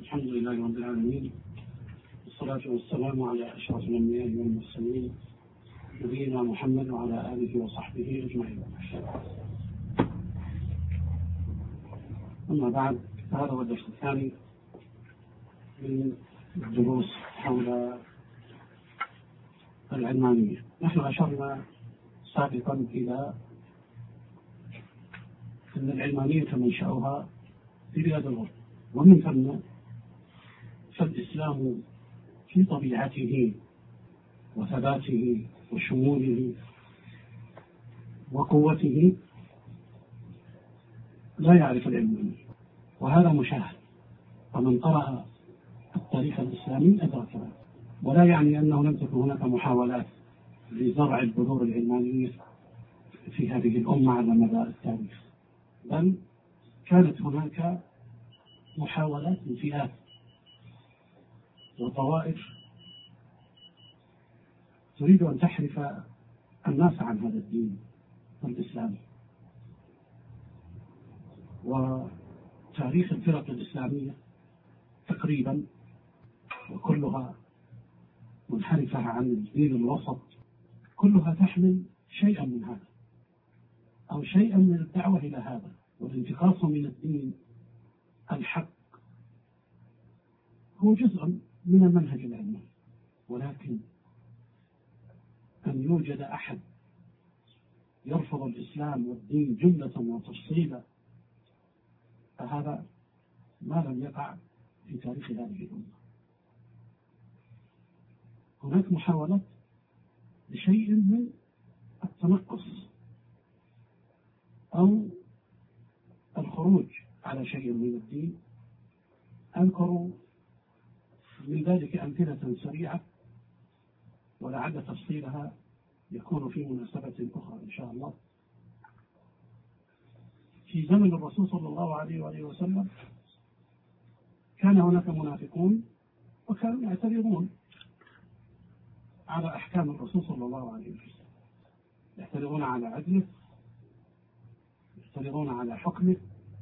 الحمد لله رب العالمين، والصلاة والسلام على أشرف الأنبياء والمرسلين نبينا محمد وعلى آله وصحبه أجمعين. أما بعد، هذا هو الدرس الثاني من الدروس حول العلمانية. نحن أشرنا سابقا إلى أن العلمانية منشأها في بلاد الغرب، ومن ثم فالإسلام في طبيعته وثباته وشموله وقوته لا يعرف العلمانية، وهذا مشاهد، فمن قرأ التاريخ الإسلامي أدرك ذلك. ولا يعني أنه لم تكن هناك محاولات لزرع البذور العلمانية في هذه الأمة على مدى التاريخ، بل كانت هناك محاولات من فئات وطوائف تريد أن تحرف الناس عن هذا الدين الإسلامي. وتاريخ الفرق الإسلامية تقريبا وكلها منحرفة عن الدين الوسط، كلها تحمل شيئا من هذا أو شيئا من الدعوة إلى هذا، والانتقاص من الدين الحق هو جزء من المنهج العلمي. ولكن أن يوجد أحد يرفض الإسلام والدين جملة وتفصيلا، فهذا ما لم يقع في تاريخ هذه الأمة. هناك محاولات لشيء من التنقص أو الخروج على شيء من الدين. أذكر من ذلك أمثلة سريعة، ولعل تفصيلها يكون في مناسبة أخرى إن شاء الله. في زمن الرسول صلى الله عليه وآله وسلم كان هناك منافقون وكانوا يعترضون على أحكام الرسول صلى الله عليه وسلم، يعترضون على عدله، يعترضون على حكمه،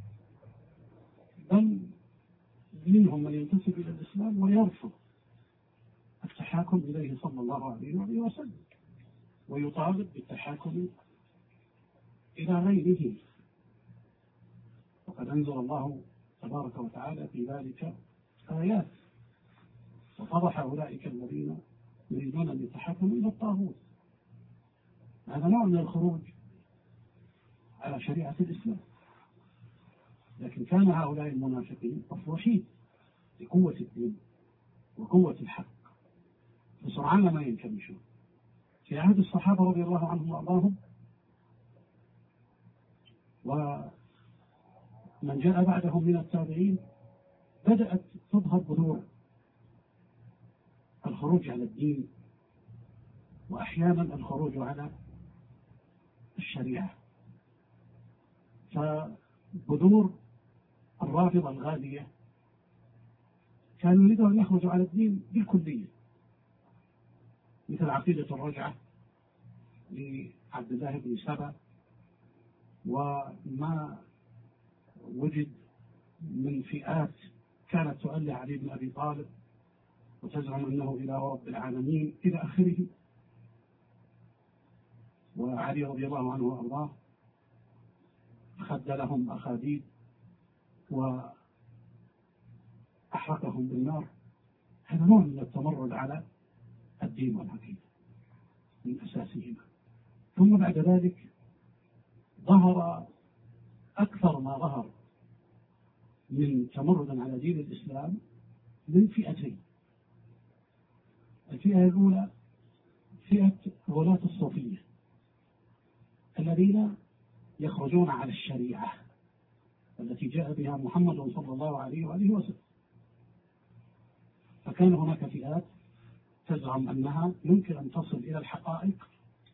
بل منهم من ينتسب إلى الإسلام ويرفض التحاكم إليه صلى الله عليه وسلم، ويطالب بالتحاكم إلى غيره. وقد أنزل الله تبارك وتعالى في ذلك آيات، وفضح أولئك الذين يريدون أن يتحاكموا إلى الطاغوت. هذا نوع من الخروج على شريعة الإسلام. لكن كان هؤلاء المنافقين مفروشين بقوة الدين وقوة الحق، فسرعان ما ينكمشون. في عهد الصحابة رضي الله عنهم وأرضاهم ومن جاء بعدهم من التابعين بدأت تظهر بذور الخروج على الدين، وأحيانا الخروج على الشريعة. فبذور الرافضة الغالية كانوا يريدون أن يخرجوا على الدين بالكلية، مثل عقيدة الرجعة لعبد الله بن سبأ، وما وجد من فئات كانت تؤلي علي بن أبي طالب وتزعم أنه إله رب العالمين إلى آخره. وعلي رضي الله عنه وأرضاه خدلهم أخاديد وأحرقهم بالنار. هذا نوع من التمرد على الدين والعقيدة من أساسهما. ثم بعد ذلك ظهر أكثر ما ظهر من تمرد على دين الإسلام من فئتين. الفئة الأولى فئة غلاة الصوفية الذين يخرجون على الشريعة التي جاء بها محمد صلى الله عليه وآله وسلم. فكان هناك فئات تزعم أنها يمكن أن تصل إلى الحقائق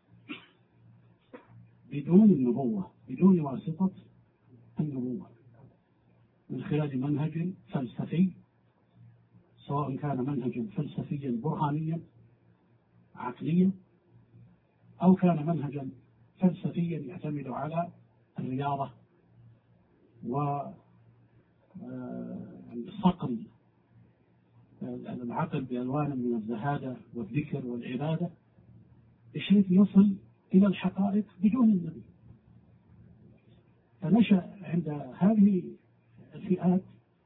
بدون النبوة، بدون واسطة النبوة، من خلال منهج فلسفي، سواء كان منهجا فلسفيا برهانيا عقليا، أو كان منهجا فلسفيا يعتمد على الرياضة والصقل العقل بألوان من الزهادة والذكر والعبادة بحيث يصل إلى الحقائق بدون النبي. فنشأ عند هذه الفئات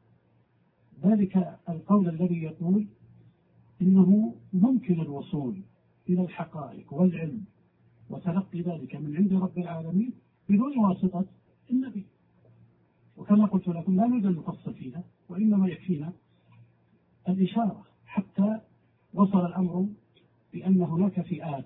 ذلك القول الذي يقول إنه ممكن الوصول إلى الحقائق والعلم وتلقي ذلك من عند رب العالمين بدون واسطة النبي. وكما قلت لكم لا نريد أن نفصل فيها، وإنما يكفينا الإشارة حتى وصل الأمر بأن هناك فئات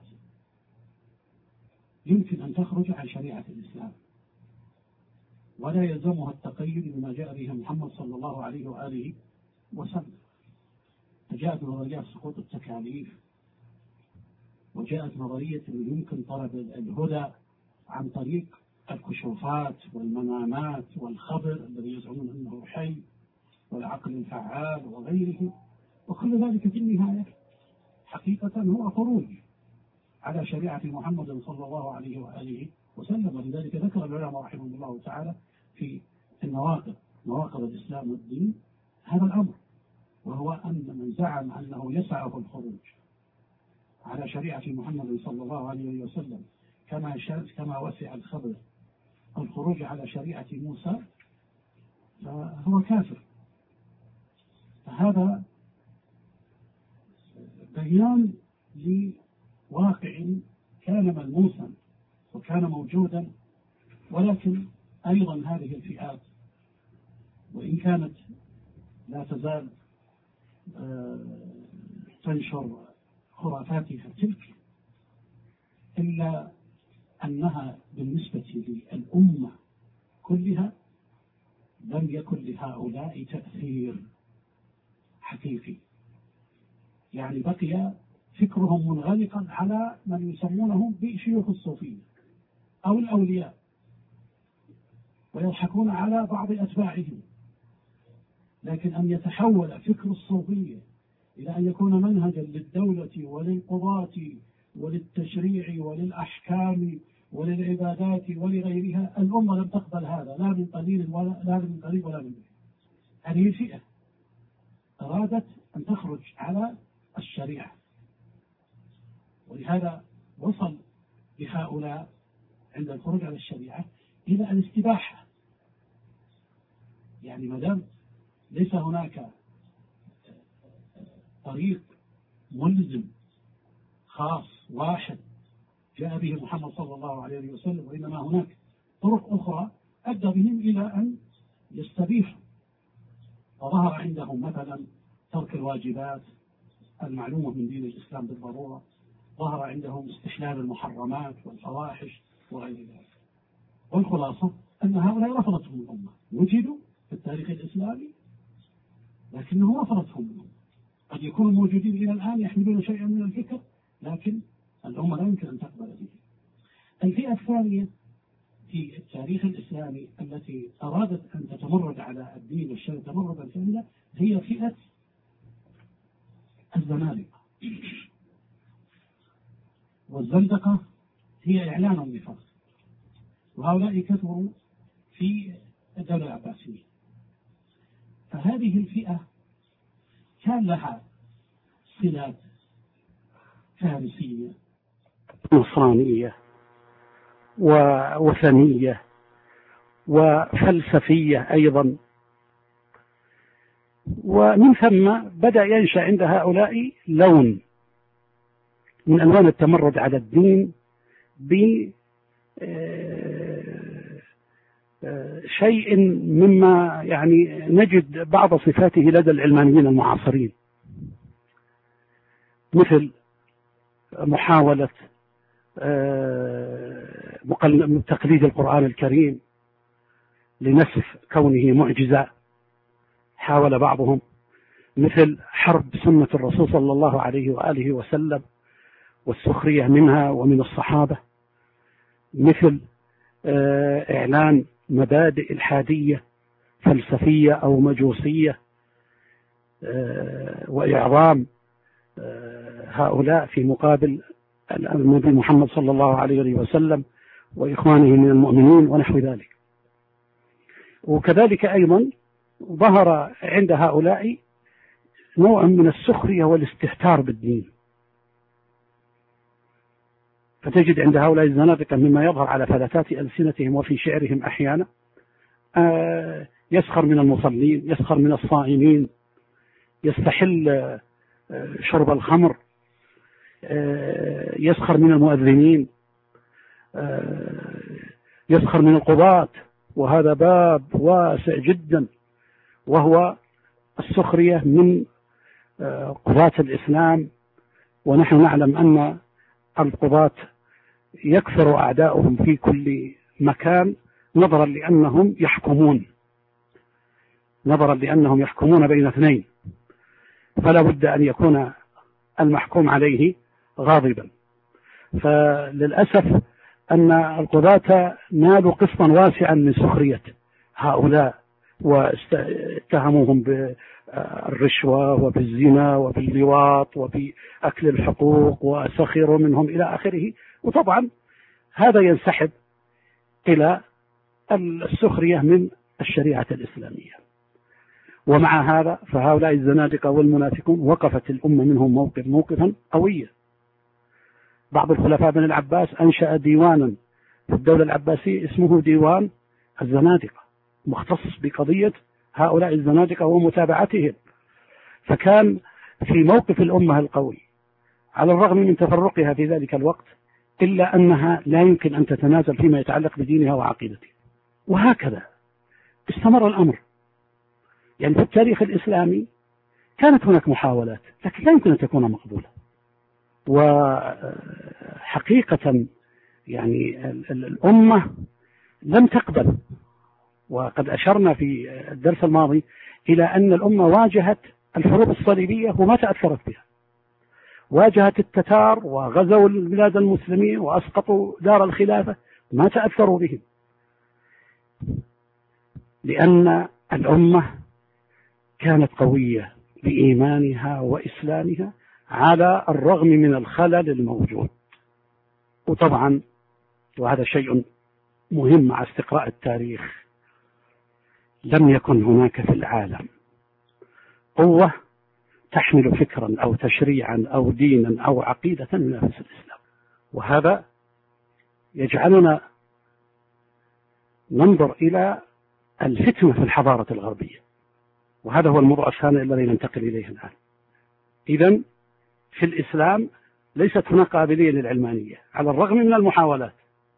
يمكن أن تخرج عن شريعة الإسلام ولا يلزمها التقيد بما جاء به محمد صلى الله عليه وآله وسلم. فجاءت نظريات سقوط التكاليف، وجاءت نظرية أنه يمكن طلب الهدى عن طريق الكشوفات والمنامات والخبر الذي يزعمون أنه حي والعقل الفعال وغيره، وكل ذلك في النهاية حقيقة هو خروج على شريعة محمد صلى الله عليه وآله وسلم. ولذلك ذكر العلماء رحمهم الله تعالى في نواقض الإسلام والدين هذا الأمر، وهو أن من زعم أنه يسعه الخروج على شريعة محمد صلى الله عليه وسلم كما وسع الخبر الخروج على شريعة موسى فهو كافر. فهذا بيان لواقع كان ملموسا وكان موجودا، ولكن أيضا هذه الفئات وإن كانت لا تزال تنشر خرافاتها تلك، إلا أنها بالنسبة للأمة كلها لم يكن لهؤلاء تأثير حقيقي. يعني بقي فكرهم منغلقا على من يسمونهم بشيوخ الصوفية أو الأولياء، ويضحكون على بعض أتباعهم. لكن أن يتحول فكر الصوفية إلى أن يكون منهجا للدولة وللقضاة وللتشريع وللأحكام وللعبادات ولغيرها، الأمة لم تقبل هذا لا من قليل ولا من قريب ولا من بعيد. هذه فئة أرادت أن تخرج على الشريعة، ولهذا وصل بهؤلاء عند الخروج على الشريعة إلى الاستباحة. يعني ما دام ليس هناك طريق ملزم خاص واحد جاء به محمد صلى الله عليه وسلم، وإنما هناك طرق أخرى أدى بهم إلى أن يستبيحوا. وظهر عندهم مثلا ترك الواجبات المعلومة من دين الإسلام بالضرورة، ظهر عندهم استحلال المحرمات والفواحش وغير ذلك. والخلاصة أن هؤلاء رفضتهم الأمة، وجدوا في التاريخ الإسلامي لكنه رفضتهم الأمة. قد يكونوا موجودين إلى الآن يحملون شيئا من الفكر، لكن الأمة لا يمكن أن تقبل به. الفئة الثانية في التاريخ الإسلامي التي أرادت أن تتمرد على الدين والشرع تمردا كاملا هي فئة الزنادقة. والزندقة هي إعلان النفاق، وهؤلاء كثروا في الدولة العباسية. فهذه الفئة كان لها صلات فارسية نصرانية ووثنية وفلسفية أيضا، ومن ثم بدأ ينشأ عند هؤلاء لون من ألوان التمرد على الدين بشيء مما يعني نجد بعض صفاته لدى العلمانيين المعاصرين، مثل محاولة تقليد القرآن الكريم لنسف كونه معجزة، حاول بعضهم، مثل حرب سنة الرسول صلى الله عليه وآله وسلم والسخرية منها ومن الصحابة، مثل إعلان مبادئ الحادية فلسفية أو مجوسية وإعظام هؤلاء في مقابل النبي محمد صلى الله عليه وسلم وإخوانه من المؤمنين ونحو ذلك. وكذلك أيضا ظهر عند هؤلاء نوع من السخرية والاستهتار بالدين. فتجد عند هؤلاء الزنادقة مما يظهر على فلتات ألسنتهم وفي شعرهم أحيانا يسخر من المصلين، يسخر من الصائمين، يستحل شرب الخمر، يسخر من المؤذنين، يسخر من القضاة، وهذا باب واسع جدا، وهو السخرية من قضاة الإسلام. ونحن نعلم أن القضاة يكثر أعداؤهم في كل مكان نظرا لأنهم يحكمون بين اثنين، فلا بد أن يكون المحكوم عليه غاضبا. فللأسف أن القضاة نالوا قسطا واسعا من سخرية هؤلاء، واتهموهم بالرشوة وبالزنا وباللواط وبأكل الحقوق وسخروا منهم إلى آخره. وطبعا هذا ينسحب إلى السخرية من الشريعة الإسلامية. ومع هذا فهؤلاء الزنادقة والمنافقون وقفت الأمة منهم موقفا قويا. بعض الخلفاء بن العباس أنشأ ديوانا في الدولة العباسية اسمه ديوان الزنادقة، مختص بقضية هؤلاء الزنادقة ومتابعتهم. فكان في موقف الأمة القوي على الرغم من تفرقها في ذلك الوقت، إلا أنها لا يمكن أن تتنازل فيما يتعلق بدينها وعقيدتها. وهكذا استمر الأمر. يعني في التاريخ الإسلامي كانت هناك محاولات، لكن لا يمكن أن تكون مقبولة. وحقيقة يعني الأمة لم تقبل. وقد أشرنا في الدرس الماضي إلى أن الأمة واجهت الحروب الصليبية وما تأثرت بها، واجهت التتار وغزوا البلاد المسلمين وأسقطوا دار الخلافة، ما تأثروا بهم، لأن الأمة كانت قوية بإيمانها وإسلامها على الرغم من الخلل الموجود. وطبعا وهذا شيء مهم مع استقراء التاريخ، لم يكن هناك في العالم قوة تحمل فكرا أو تشريعا أو دينا أو عقيدة ينافس الإسلام. وهذا يجعلنا ننظر إلى الفتنة في الحضارة الغربية، وهذا هو الموضوع الثاني الذي ننتقل إليه الآن. إذن في الإسلام ليست هناك قابلية للعلمانية على الرغم من المحاولات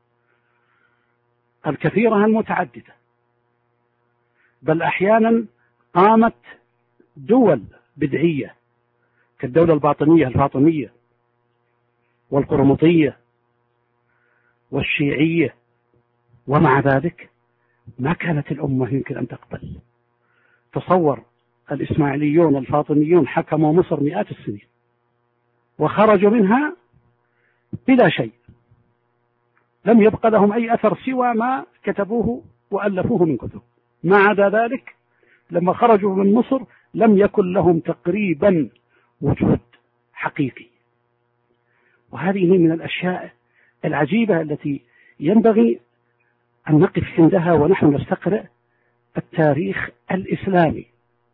الكثيرة المتعددة، بل أحيانا قامت دول بدعية كالدولة الباطنية الفاطمية والقرمطية والشيعية، ومع ذلك ما كانت الأمة يمكن أن تقبل. تصور الإسماعيليون الفاطميون حكموا مصر مئات السنين وخرجوا منها بلا شيء، لم يبقى لهم أي أثر سوى ما كتبوه وألفوه من كتب. ما عدا ذلك لما خرجوا من مصر لم يكن لهم تقريبا وجود حقيقي. وهذه من الأشياء العجيبة التي ينبغي أن نقف عندها ونحن نستقرأ التاريخ الإسلامي،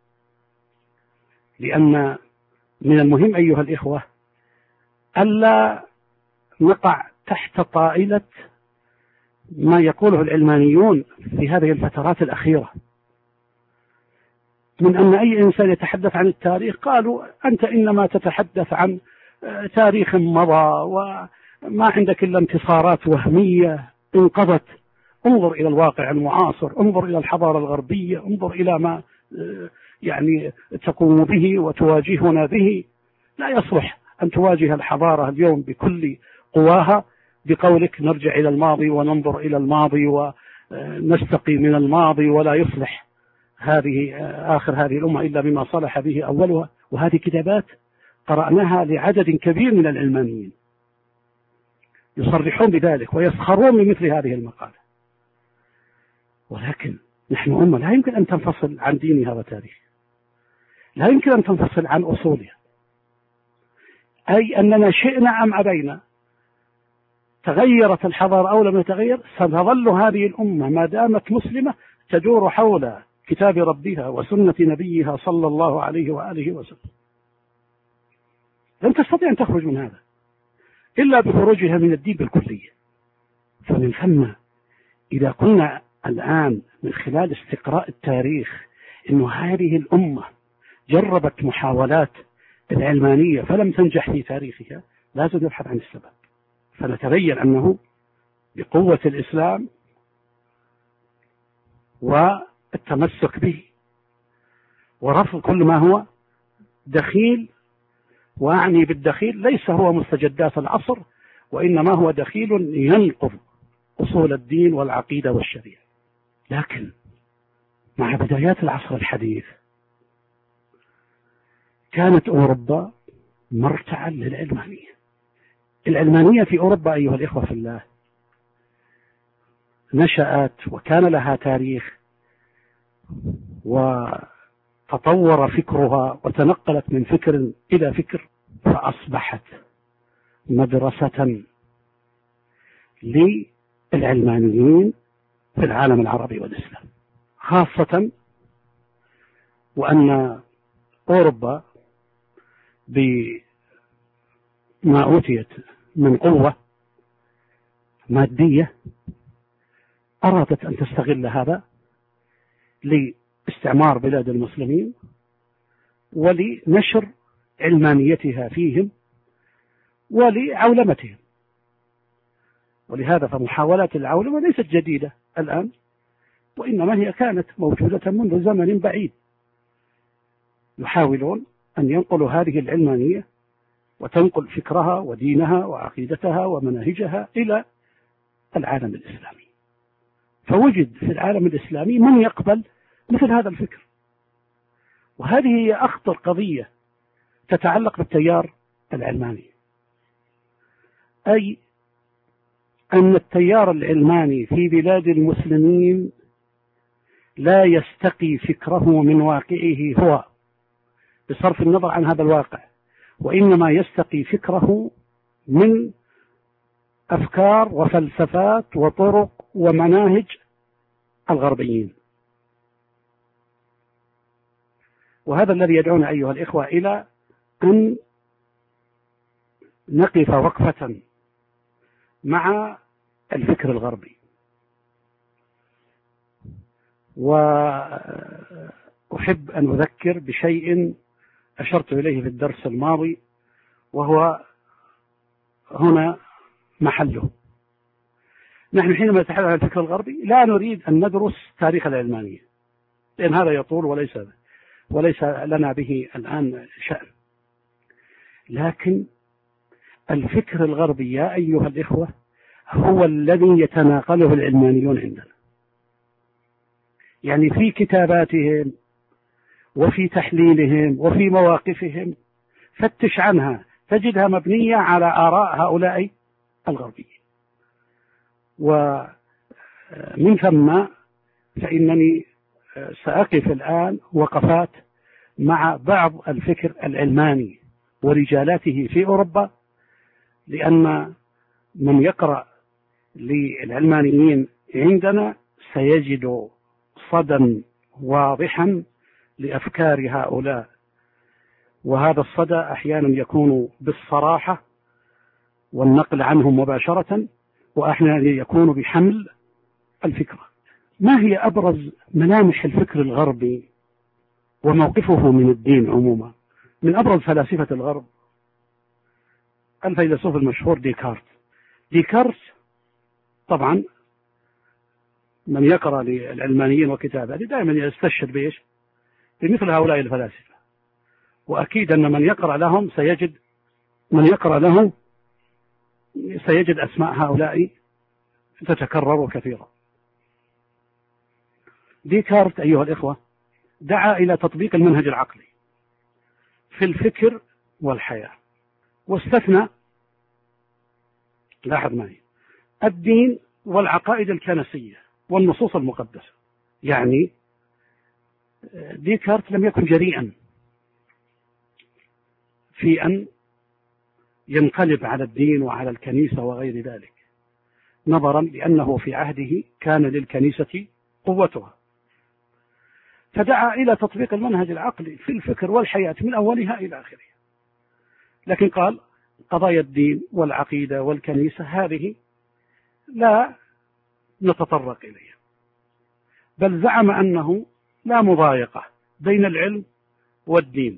لأن من المهم أيها الإخوة ألا نقع تحت طائلة ما يقوله العلمانيون في هذه الفترات الأخيرة من أن أي إنسان يتحدث عن التاريخ قالوا أنت إنما تتحدث عن تاريخ مضى وما عندك إلا انتصارات وهمية انقضت. انظر إلى الواقع المعاصر، انظر إلى الحضارة الغربية، انظر إلى ما يعني تقوم به وتواجهنا به. لا يصلح أن تواجه الحضارة اليوم بكل قواها بقولك نرجع إلى الماضي وننظر إلى الماضي ونستقي من الماضي، ولا يصلح آخر هذه الأمة إلا بما صلح به أولها. وهذه كتابات قرأناها لعدد كبير من العلمانيين يصرحون بذلك ويسخرون من مثل هذه المقالة. ولكن نحن أمة لا يمكن أن تنفصل عن دينها وتاريخها، لا يمكن أن تنفصل عن أصولها، أي أننا شئنا أم أبينا، تغيرت الحضارة أو لم تتغير، ستظل هذه الأمة ما دامت مسلمة تدور حول كتاب ربها وسنة نبيها صلى الله عليه وآله وسلم. لن تستطيع أن تخرج من هذا إلا بخروجها من الدين بالكلية. فمن ثم إذا كنا الآن من خلال استقراء التاريخ إنه هذه الأمة جربت محاولات العلمانية فلم تنجح في تاريخها، لازم نبحث عن السبب، فنتبين أنه بقوة الإسلام والتمسك به ورفض كل ما هو دخيل، وأعني بالدخيل ليس هو مستجدات العصر، وإنما هو دخيل ينقض أصول الدين والعقيدة والشريعة. لكن مع بدايات العصر الحديث كانت أوروبا مرتعا للعلمانية. العلمانية في أوروبا أيها الإخوة في الله نشأت وكان لها تاريخ، وتطور فكرها وتنقلت من فكر إلى فكر، فأصبحت مدرسة للعلمانيين في العالم العربي والإسلام خاصة، وأن أوروبا بما أوتيت من قوة مادية أرادت أن تستغل هذا لاستعمار بلاد المسلمين ولنشر علمانيتها فيهم ولعولمتهم. ولهذا فمحاولات العولمة ليست جديدة الآن، وإنما هي كانت موجودة منذ زمن بعيد. يحاولون أن ينقلوا هذه العلمانية وتنقل فكرها ودينها وعقيدتها ومناهجها إلى العالم الإسلامي، فوجد في العالم الإسلامي من يقبل مثل هذا الفكر. وهذه هي أخطر قضية تتعلق بالتيار العلماني، أي أن التيار العلماني في بلاد المسلمين لا يستقي فكره من واقعه هو بصرف النظر عن هذا الواقع، وإنما يستقي فكره من أفكار وفلسفات وطرق ومناهج الغربيين. وهذا الذي يدعونا أيها الإخوة إلى أن نقف وقفة مع الفكر الغربي. وأحب أن أذكر بشيء أشرت إليه في الدرس الماضي، وهو هنا محله. نحن حينما نتحدث عن الفكر الغربي لا نريد أن ندرس تاريخ العلمانية، لأن هذا يطول وليس لنا به الآن شأن. لكن الفكر الغربي يا أيها الإخوة هو الذي يتناقله العلمانيون عندنا، يعني في كتاباتهم وفي تحليلهم وفي مواقفهم، فتش عنها تجدها مبنية على آراء هؤلاء الغربيين. ومن ثم فإنني سأقف الآن وقفات مع بعض الفكر العلماني ورجالاته في أوروبا، لأن من يقرأ للعلمانيين عندنا سيجد صدى واضحا لأفكار هؤلاء، وهذا الصدى أحيانا يكون بالصراحة والنقل عنهم مباشرة، وأحيانا يكون بحمل الفكرة. ما هي أبرز ملامح الفكر الغربي وموقفه من الدين عموما؟ من أبرز فلاسفة الغرب الفيلسوف المشهور ديكارت طبعا من يقرأ للعلمانيين وكتاباته دائما يستشهد بإيش؟ بمثل هؤلاء الفلاسفة، وأكيد أن من يقرأ لهم سيجد أسماء هؤلاء تتكرر كثيرا. ديكارت أيها الإخوة دعا إلى تطبيق المنهج العقلي في الفكر والحياة، واستثنى، لاحظ معي، الدين والعقائد الكنسية والنصوص المقدسة. يعني ديكارت لم يكن جريئا في أن ينقلب على الدين وعلى الكنيسة وغير ذلك، نظرا لأنه في عهده كان للكنيسة قوتها. فدعا إلى تطبيق المنهج العقلي في الفكر والحياة من أولها إلى آخرها. لكن قال قضايا الدين والعقيدة والكنيسة هذه لا نتطرق إليها، بل زعم أنه لا مضايقة بين العلم والدين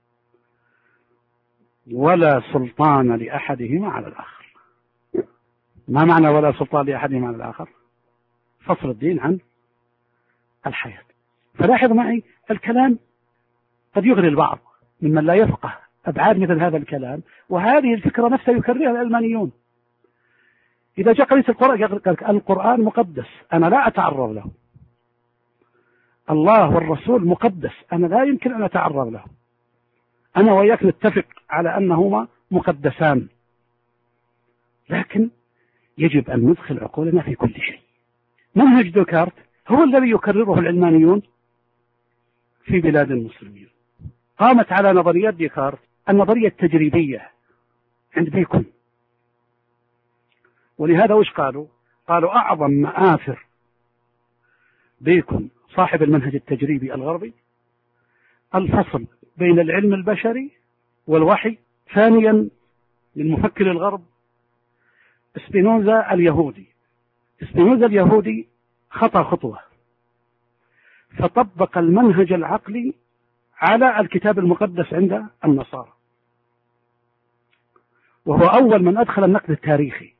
ولا سلطان لأحدهما على الآخر. ما معنى ولا سلطان لأحدهما على الآخر؟ فصل الدين عن الحياة. فلاحظ معي الكلام قد يغري البعض ممن لا يفقه أبعاد مثل هذا الكلام، وهذه الفكرة نفسها يكررها العلمانيون. إذا جاء قرية القرآن مقدس أنا لا أتعرض له، الله والرسول مقدس أنا لا يمكن أن أتعرض له، أنا وإياك نتفق على أنهما مقدسان، لكن يجب أن ندخل عقولنا في كل شيء. منهج ديكارت هو الذي يكرره العلمانيون في بلاد المسلمين. قامت على نظريات ديكارت النظرية التجريبية عند بيكون، ولهذا وش قالوا أعظم مآثر بيكون صاحب المنهج التجريبي الغربي الفصل بين العلم البشري والوحي. ثانيا للمفكر الغرب سبينوزا اليهودي خطأ خطوة، فطبق المنهج العقلي على الكتاب المقدس عند النصارى، وهو أول من أدخل النقد التاريخي.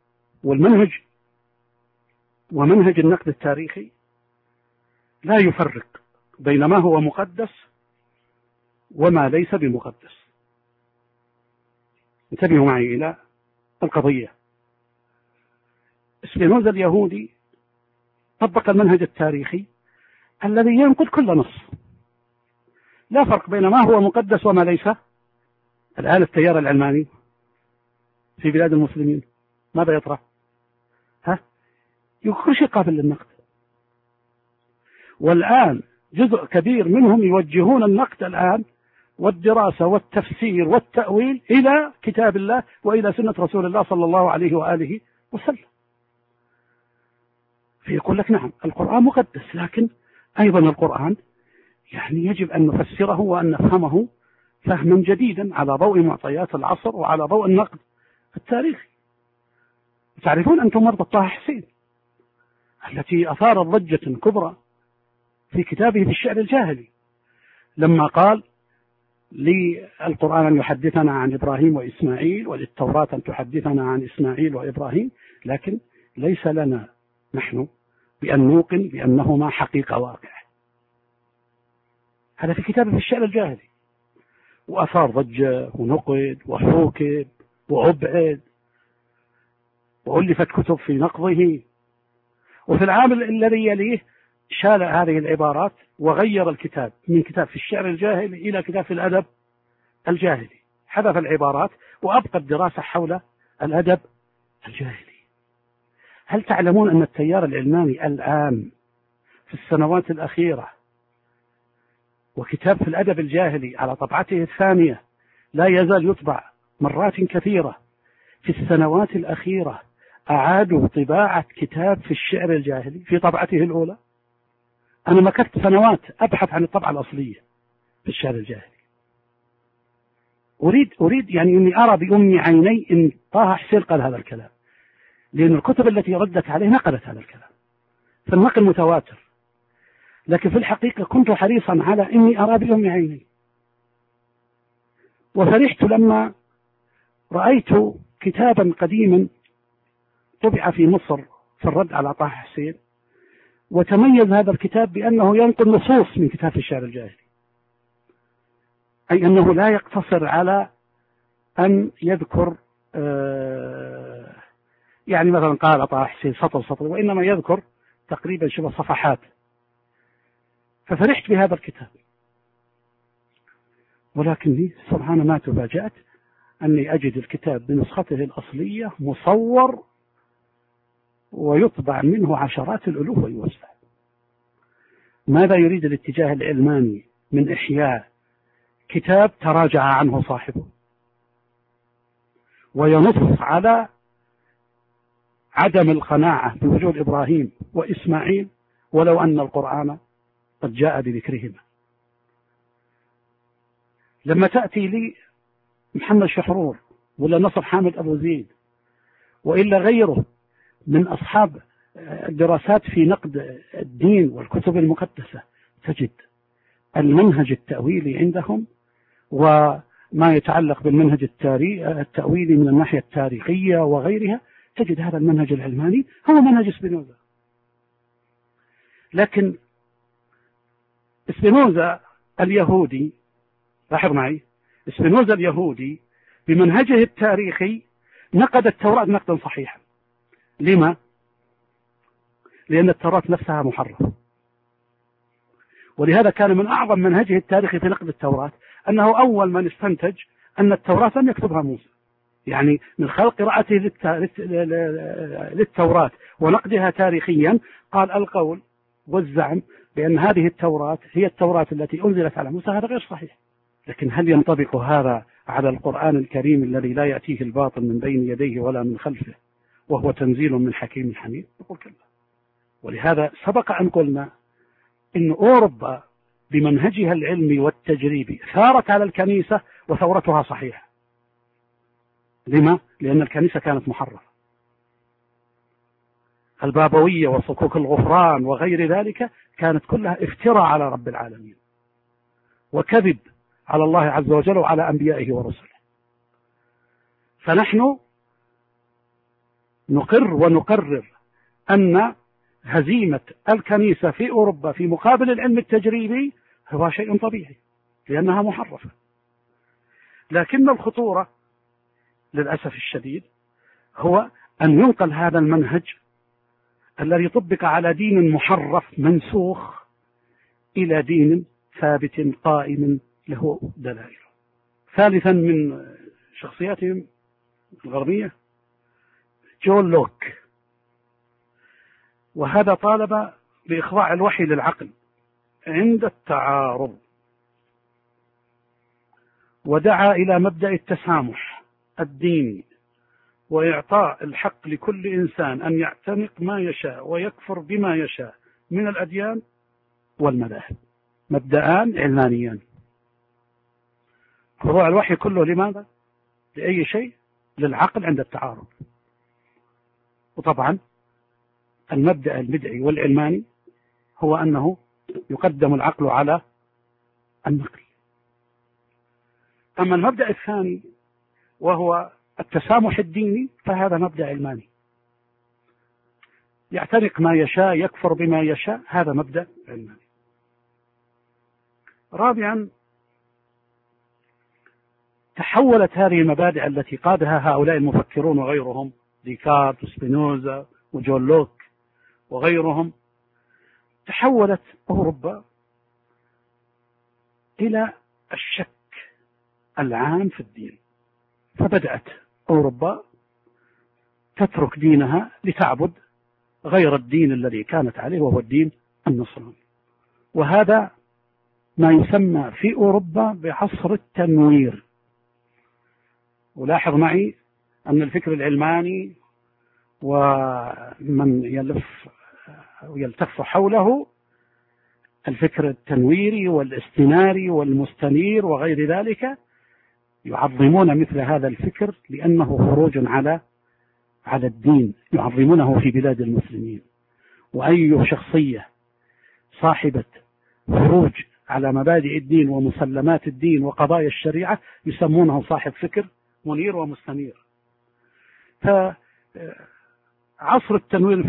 ومنهج النقد التاريخي لا يفرق بين ما هو مقدس وما ليس بمقدس. انتبهوا معي إلى القضية. سبينوزا اليهودي طبق المنهج التاريخي الذي ينقض كل نص، لا فرق بين ما هو مقدس وما ليس. الآن التيار العلماني في بلاد المسلمين ماذا يطرح؟ يكون شيء قابل للنقد، والآن جزء كبير منهم يوجهون النقد الآن والدراسة والتفسير والتأويل إلى كتاب الله وإلى سنة رسول الله صلى الله عليه وآله وسلم. فيقول لك نعم القرآن مقدس، لكن أيضا القرآن يعني يجب أن نفسره وأن نفهمه فهما جديدا على ضوء معطيات العصر وعلى ضوء النقد التاريخي. تعرفون أنتم مرضى طه حسين التي أثارت ضجة كبرى في كتابه في الشعر الجاهلي لما قال للقرآن أن يحدثنا عن إبراهيم وإسماعيل وللتوراة أن تحدثنا عن إسماعيل وإبراهيم، لكن ليس لنا نحن بأن نوقن بأنهما حقيقة واقعة. هذا في كتابه في الشعر الجاهلي، وأثار ضجة ونقد وحوكب وأبعد وألفت كتب في نقضه. وفي العام الذي يليه شال هذه العبارات وغير الكتاب من كتاب في الشعر الجاهلي إلى كتاب في الأدب الجاهلي، حذف العبارات وأبقى الدراسة حول الأدب الجاهلي. هل تعلمون أن التيار العلماني الآن في السنوات الأخيرة وكتاب في الأدب الجاهلي على طبعته الثانية لا يزال يطبع مرات كثيرة؟ في السنوات الأخيرة أعادوا طباعة كتاب في الشعر الجاهلي في طبعته الأولى. أنا مكثت سنوات أبحث عن الطبعة الأصلية في الشعر الجاهلي. أريد يعني أني أرى بأم عيني إن طه حسين قال هذا الكلام، لأن الكتب التي ردت عليه نقلت هذا الكلام، فالنقل متواتر. لكن في الحقيقة كنت حريصا على إني أرى بأم عيني، وفرحت لما رأيت كتابا قديما طبع في مصر في الرد على طه حسين، وتميز هذا الكتاب بأنه ينقل نصوص من كتاب الشعر الجاهلي، أي أنه لا يقتصر على أن يذكر يعني مثلا قال طه حسين سطر، وإنما يذكر تقريبا شبه صفحات. ففرحت بهذا الكتاب، ولكني سبحان ما تفاجأت أني أجد الكتاب بنسخته الأصلية مصور ويطبع منه عشرات الألوف ويوزع. ماذا يريد الاتجاه العلماني من إحياء كتاب تراجع عنه صاحبه وينص على عدم القناعة بوجود إبراهيم وإسماعيل ولو أن القرآن قد جاء بذكرهما. لما تأتي لي محمد شحرور ولا نصر حامد أبو زيد وإلا غيره من أصحاب الدراسات في نقد الدين والكتب المقدسة، تجد المنهج التأويلي عندهم وما يتعلق بالمنهج التأويلي من الناحية التاريخية وغيرها، تجد هذا المنهج العلماني هو منهج سبينوزا. لكن سبينوزا اليهودي، لاحظ معي، سبينوزا اليهودي بمنهجه التاريخي نقد التوراة نقدا صحيحا. لما؟ لأن التوراة نفسها محرفة، ولهذا كان من أعظم منهجه التاريخي في نقد التوراة أنه أول من استنتج أن التوراة لم يكتبها موسى، يعني من خلال قراءته للتوراة ونقدها تاريخيا قال القول والزعم بأن هذه التوراة هي التوراة التي أنزلت على موسى، هذا غير صحيح. لكن هل ينطبق هذا على القرآن الكريم الذي لا يأتيه الباطل من بين يديه ولا من خلفه وهو تنزيل من حكيم حميد؟ نقول كلا. ولهذا سبق أن قلنا إن أوروبا بمنهجها العلمي والتجريبي ثارت على الكنيسة وثورتها صحيحة. لما؟ لأن الكنيسة كانت محرفة. البابوية وصكوك الغفران وغير ذلك كانت كلها افتراء على رب العالمين وكذب على الله عز وجل وعلى أنبيائه ورسله. فنحن نقر ونقرر أن هزيمة الكنيسة في أوروبا في مقابل العلم التجريبي هو شيء طبيعي لأنها محرفة. لكن الخطورة للأسف الشديد هو أن ينقل هذا المنهج الذي طبق على دين محرف منسوخ إلى دين ثابت قائم له دلائل. ثالثا من شخصياتهم الغربية جون لوك، وهذا طالب بإخضاع الوحي للعقل عند التعارض، ودعا إلى مبدأ التسامح الديني وإعطاء الحق لكل إنسان أن يعتنق ما يشاء ويكفر بما يشاء من الأديان والمذاهب، مبدأان علمانيان. خضوع الوحي كله لماذا؟ لأي شيء؟ للعقل عند التعارض. وطبعا المبدأ البدعي والعلماني هو أنه يقدم العقل على النقل. أما المبدأ الثاني وهو التسامح الديني فهذا مبدأ علماني، يعتنق ما يشاء يكفر بما يشاء، هذا مبدأ علماني. رابعا، تحولت هذه المبادئ التي قادها هؤلاء المفكرون وغيرهم، ديكارت وسبينوزا وجون لوك وغيرهم، تحولت أوروبا إلى الشك العام في الدين، فبدأت أوروبا تترك دينها لتعبد غير الدين الذي كانت عليه وهو الدين النصراني. وهذا ما يسمى في أوروبا بعصر التنوير. ولاحظ معي أن الفكر العلماني ومن يلتف حوله الفكر التنويري والاستناري والمستنير وغير ذلك يعظمون مثل هذا الفكر لأنه خروج على الدين، يعظمونه في بلاد المسلمين. وأي شخصية صاحبة خروج على مبادئ الدين ومسلمات الدين وقضايا الشريعة يسمونه صاحب فكر منير ومستنير. فعصر التنوير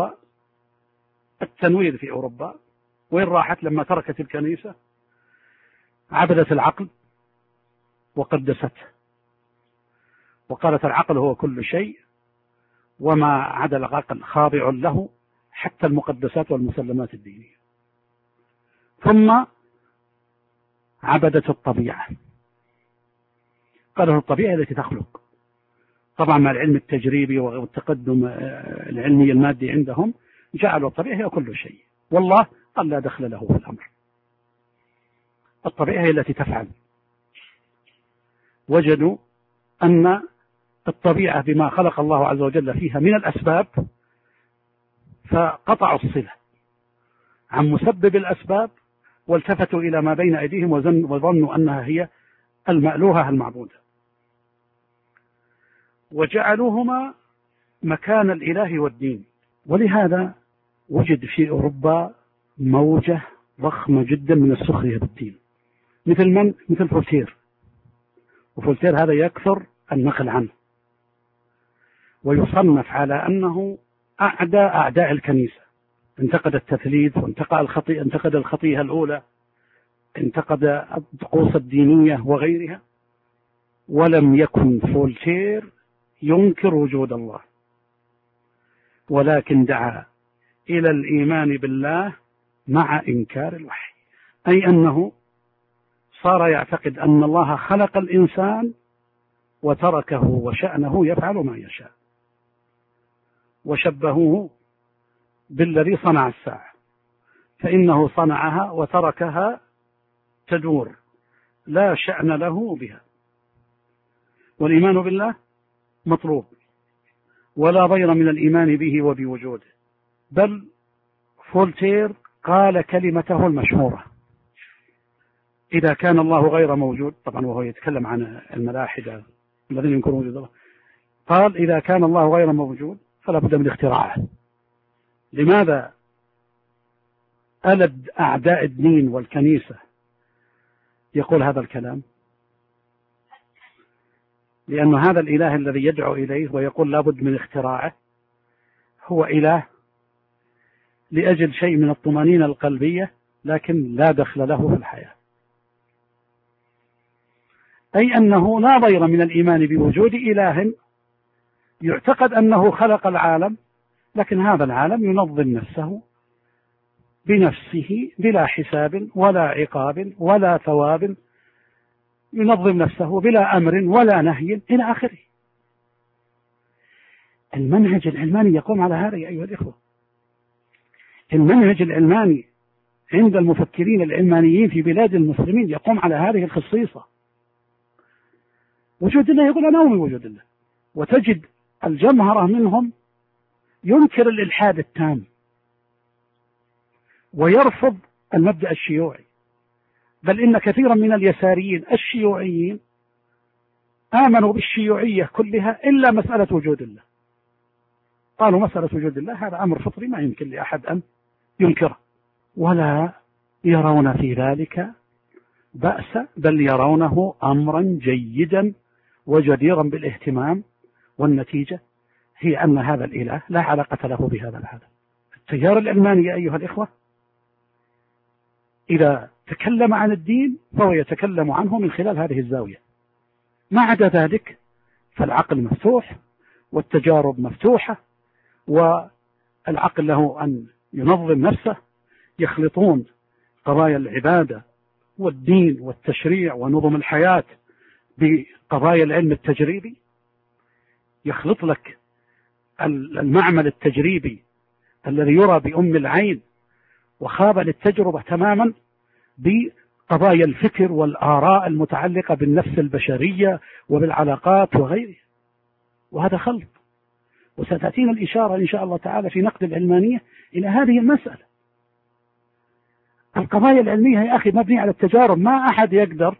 في أوروبا وين راحت لما تركت الكنيسة؟ عبدت العقل وقدسته، وقالت العقل هو كل شيء وما عدا العقل خاضع له، حتى المقدسات والمسلمات الدينية. ثم عبدت الطبيعة، قالوا الطبيعة التي تخلق. طبعا مع العلم التجريبي والتقدم العلمي المادي عندهم جعلوا الطبيعة هي كل شيء، والله قال لا دخل له في الأمر. الطبيعة هي التي تفعل. وجدوا أن الطبيعة بما خلق الله عز وجل فيها من الأسباب، فقطعوا الصلة عن مسبب الأسباب والتفتوا إلى ما بين أيديهم وظنوا أنها هي المألوهة المعبودة، وجعلوهما مكان الإله والدين. ولهذا وجد في أوروبا موجة ضخمة جدا من السخرية بالدين، مثل فولتير. وفولتير هذا يكثر النقل عنه، ويصنف على أنه أعداء الكنيسة. انتقد التثليث، انتقد الخطيئة الأولى، انتقد الطقوس الدينية وغيرها. ولم يكن فولتير ينكر وجود الله، ولكن دعا إلى الإيمان بالله مع إنكار الوحي، أي أنه صار يعتقد أن الله خلق الإنسان وتركه وشأنه يفعل ما يشاء، وشبهوه بالذي صنع الساعة، فإنه صنعها وتركها تدور لا شأن له بها. والإيمان بالله مطلوب، ولا ضير من الإيمان به وبوجوده. بل فولتير قال كلمته المشهورة: إذا كان الله غير موجود، طبعا وهو يتكلم عن الملاحدة الذين ينكرون وجود الله، قال: إذا كان الله غير موجود فلا بد من اختراعه. لماذا ألد أعداء الدين والكنيسة يقول هذا الكلام؟ لأن هذا الإله الذي يدعو إليه ويقول لا بد من اختراعه هو إله لأجل شيء من الطمأنينة القلبية، لكن لا دخل له في الحياة. أي أنه لا ضير من الإيمان بوجود إله يعتقد أنه خلق العالم، لكن هذا العالم ينظم نفسه بنفسه بلا حساب ولا عقاب ولا ثواب، ينظم نفسه بلا أمر ولا نهي إلى آخره. المنهج العلماني يقوم على هذا يا أيها الإخوة. المنهج العلماني عند المفكرين العلمانيين في بلاد المسلمين يقوم على هذه الخصيصة. وجود الله، يقول أنا أؤمن بوجود الله، وتجد الجمهرة منهم ينكر الإلحاد التام ويرفض المبدأ الشيوعي، بل إن كثيرا من اليساريين الشيوعيين آمنوا بالشيوعية كلها إلا مسألة وجود الله. قالوا مسألة وجود الله هذا أمر فطري ما يمكن لأحد أن ينكره، ولا يرون في ذلك بأسا، بل يرونه أمرا جيدا وجديرا بالاهتمام. والنتيجة هي أن هذا الإله لا علاقة له بهذا العالم. التيار العلماني يا أيها الإخوة إذا تكلم عن الدين فهو يتكلم عنه من خلال هذه الزاوية. ما عدا ذلك فالعقل مفتوح والتجارب مفتوحة، والعقل له أن ينظم نفسه. يخلطون قضايا العبادة والدين والتشريع ونظم الحياة بقضايا العلم التجريبي، يخلط لك المعمل التجريبي الذي يرى بأم العين وخاب للتجربة تماما بقضايا الفكر والآراء المتعلقة بالنفس البشرية وبالعلاقات وغيره، وهذا خلط. وستأتينا الإشارة إن شاء الله تعالى في نقد العلمانية إلى هذه المسألة. القضايا العلمية يا أخي مبنية على التجارب، ما أحد يقدر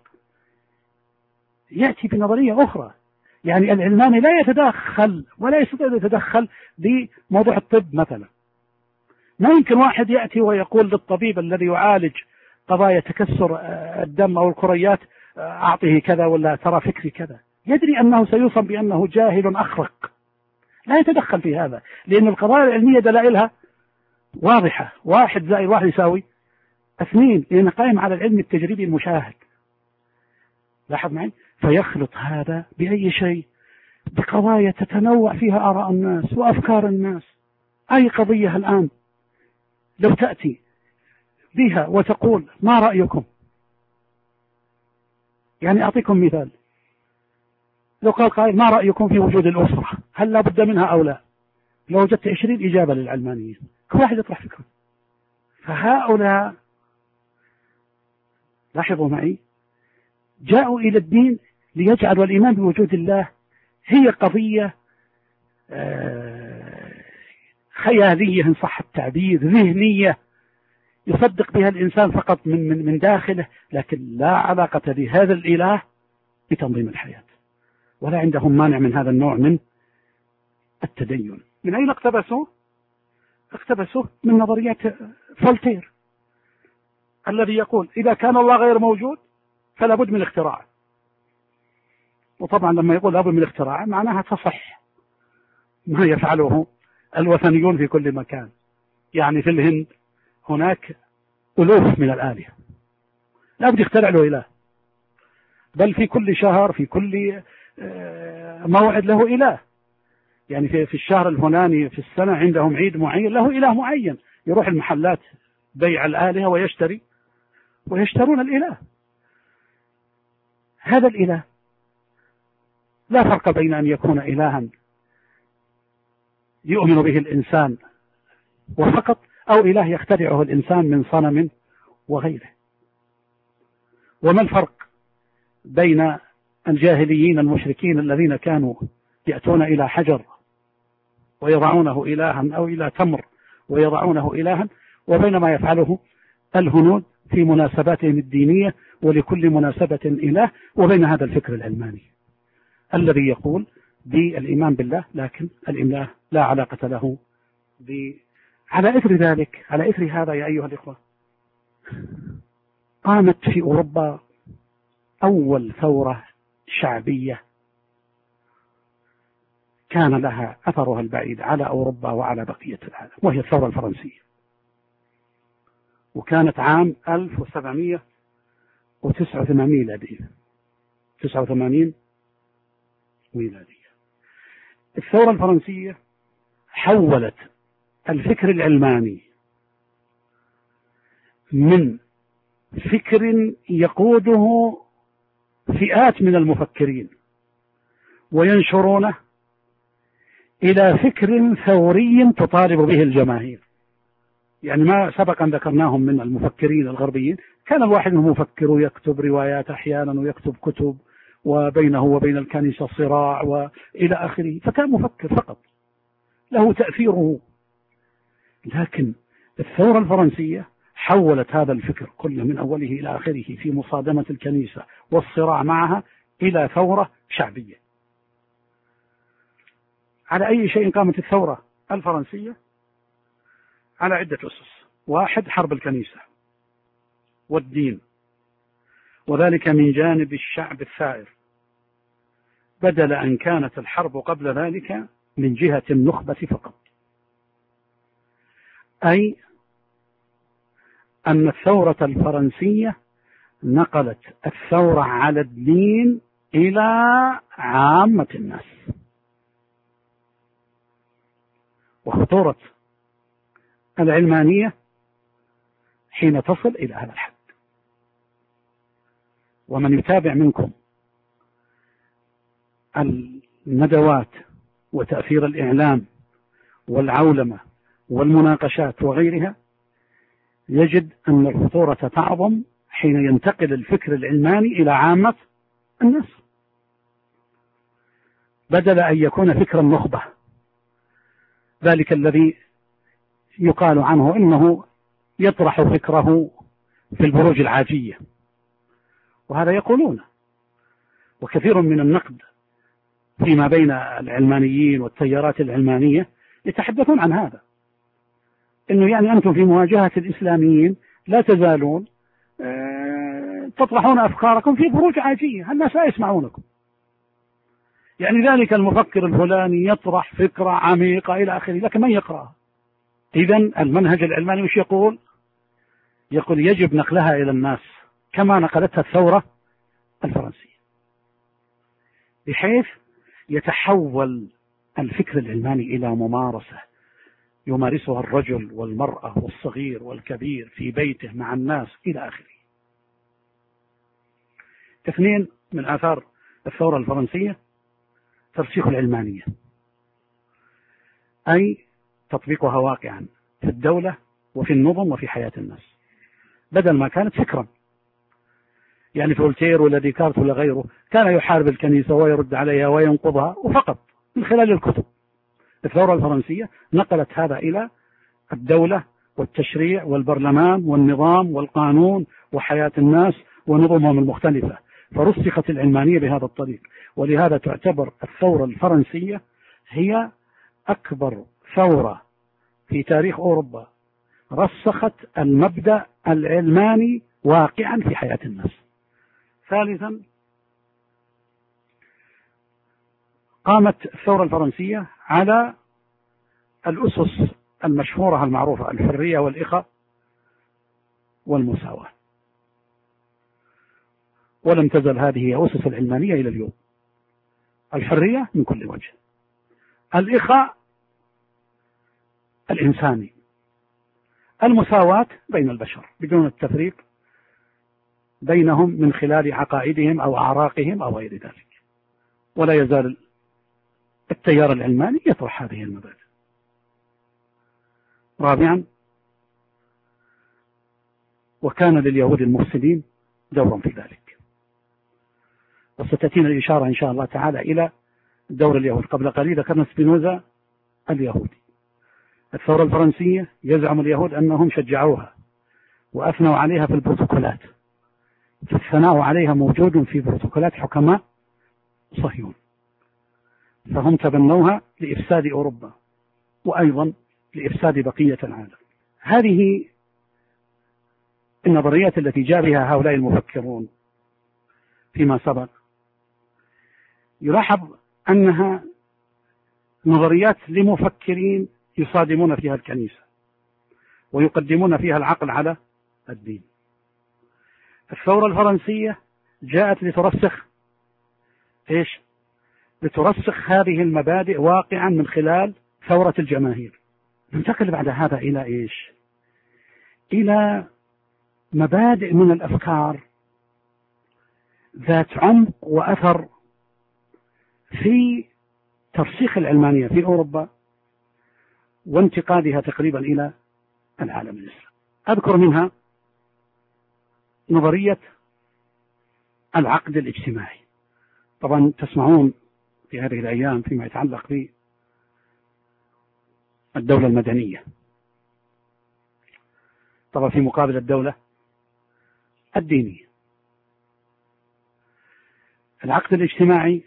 يأتي بنظرية أخرى. يعني العلماني لا يتدخل ولا يستطيع أن يتدخل بموضوع الطب مثلا. ما يمكن واحد يأتي ويقول للطبيب الذي يعالج قضايا تكسر الدم أو الكريات أعطيه كذا ولا ترى فكري كذا، يدري أنه سيوصم بأنه جاهل أخرق. لا يتدخل في هذا، لأن القضايا العلمية دلائلها واضحة، 1 زائد 1 يساوي 2، لأنه قائم على العلم التجريبي المشاهد. لاحظ معي؟ فيخلط هذا بأي شيء، بقضايا تتنوع فيها آراء الناس وأفكار الناس. أي قضية الآن لو تأتي بها وتقول ما رأيكم، يعني أعطيكم مثال، لو قال قائل ما رأيكم في وجود الأسرة، هل لا بد منها أو لا؟ لو وجدت 20 إجابة للعلمانيين، كل واحد يطرح فكرة. فهؤلاء لاحظوا معي جاءوا إلى الدين ليجعلوا الإيمان بوجود الله هي قضية خيالية إن صح التعبير، ذهنية، يصدق بها الإنسان فقط من داخله، لكن لا علاقة لهذا الإله بتنظيم الحياة، ولا عندهم مانع من هذا النوع من التدين. من أين اقتبسوا؟ اقتبسوا من نظريات فولتير الذي يقول إذا كان الله غير موجود فلا بد من اختراعه. وطبعا لما يقول لا بد من اختراعه معناها تصح ما يفعله الوثنيون في كل مكان. يعني في الهند هناك ألوف من الآلهة، لا بد يخترع له إله، بل في كل شهر في كل موعد له إله. يعني في الشهر الفلاني في السنة عندهم عيد معين له إله معين، يروح المحلات بيع الآلهة ويشترون الإله. هذا الإله لا فرق بين أن يكون إلها يؤمن به الإنسان وفقط، أو إله يخترعه الإنسان من صنم وغيره. وما الفرق بين الجاهليين المشركين الذين كانوا يأتون إلى حجر ويضعونه إلها، أو إلى تمر ويضعونه إلها، وبين ما يفعله الهنود في مناسباتهم الدينية ولكل مناسبة إله، وبين هذا الفكر العلماني الذي يقول بالإيمان بالله لكن الإله لا علاقة له على إثر ذلك، على إثر هذا يا أيها الإخوة، قامت في أوروبا أول ثورة شعبية كان لها أثرها البعيد على أوروبا وعلى بقية العالم، وهي الثورة الفرنسية. وكانت عام 1789 ميلادية، 89 ميلادية. الثورة الفرنسية حولت الفكر العلماني من فكر يقوده فئات من المفكرين وينشرونه إلى فكر ثوري تطالب به الجماهير. يعني ما سبق أن ذكرناهم من المفكرين الغربيين، كان الواحد منهم مفكر يكتب روايات أحيانا ويكتب كتب وبينه وبين الكنيسة صراع وإلى آخره، فكان مفكر فقط له تأثيره. لكن الثورة الفرنسية حولت هذا الفكر كله من أوله إلى آخره في مصادمة الكنيسة والصراع معها إلى ثورة شعبية. على أي شيء قامت الثورة الفرنسية؟ على عدة أسس. واحد، حرب الكنيسة والدين، وذلك من جانب الشعب الثائر، بدل أن كانت الحرب قبل ذلك من جهة النخبة فقط. أي أن الثورة الفرنسية نقلت الثورة على الدين إلى عامة الناس. وخطورة العلمانية حين تصل إلى هذا الحد. ومن يتابع منكم الندوات وتأثير الإعلام والعولمة والمناقشات وغيرها يجد أن الخطورة تعظم حين ينتقل الفكر العلماني إلى عامة الناس، بدل أن يكون فكر النخبة، ذلك الذي يقال عنه إنه يطرح فكره في البروج العاجية، وهذا يقولون. وكثير من النقد فيما بين العلمانيين والتيارات العلمانية يتحدثون عن هذا، إنه يعني أنتم في مواجهة الإسلاميين لا تزالون تطرحون أفكاركم في بروج عاجية، الناس لا يسمعونكم. يعني ذلك المفكر الفلاني يطرح فكرة عميقة إلى آخره، لكن من يقرأها؟ إذن المنهج العلماني مش يقول يجب نقلها إلى الناس كما نقلتها الثورة الفرنسية، بحيث يتحول الفكر العلماني إلى ممارسة يمارسها الرجل والمرأة والصغير والكبير في بيته مع الناس إلى آخره. اثنين من آثار الثورة الفرنسية ترسيخ العلمانية، أي تطبيقها واقعا في الدولة وفي النظم وفي حياة الناس، بدل ما كانت فكرا. يعني فولتير ولا ديكارت ولا غيره كان يحارب الكنيسة ويرد عليها وينقضها وفقط من خلال الكتب. الثورة الفرنسية نقلت هذا إلى الدولة والتشريع والبرلمان والنظام والقانون وحياة الناس ونظمهم المختلفة، فرسخت العلمانية بهذا الطريق. ولهذا تعتبر الثورة الفرنسية هي أكبر ثورة في تاريخ أوروبا رسخت المبدأ العلماني واقعا في حياة الناس. ثالثا، قامت الثورة الفرنسية على الأسس المشهورة المعروفة: الحرية والإخاء والمساواة. ولم تزل هذه هي أسس العلمانية إلى اليوم. الحرية من كل وجه، الإخاء الإنساني، المساواة بين البشر بدون التفريق بينهم من خلال عقائدهم أو أعراقهم أو غير ذلك. ولا يزال التيار العلماني يطرح هذه المبادئ. رابعا، وكان لليهود المفسدين دور في ذلك، وستأتينا الإشارة إن شاء الله تعالى إلى دور اليهود. قبل قليل ذكرنا سبينوزا اليهودي. الثورة الفرنسية يزعم اليهود أنهم شجعوها وأثنوا عليها في البروتوكولات، فالثناء عليها موجود في بروتوكولات حكماء صهيون، فهم تبنوها لإفساد أوروبا وأيضا لإفساد بقية العالم. هذه النظريات التي جاء بها هؤلاء المفكرون فيما سبق يلاحظ أنها نظريات لمفكرين يصادمون فيها الكنيسة ويقدمون فيها العقل على الدين. الثورة الفرنسية جاءت لترسخ إيش؟ لترسخ هذه المبادئ واقعا من خلال ثورة الجماهير. ننتقل بعد هذا إلى إيش؟ إلى مبادئ من الأفكار ذات عمق وأثر في ترسيخ العلمانية في أوروبا وانتقادها تقريبا إلى العالم الإسلامي. أذكر منها نظرية العقد الاجتماعي. طبعا تسمعون في هذه الأيام فيما يتعلق بالدولة المدنية، طبعا في مقابل الدولة الدينية. العقد الاجتماعي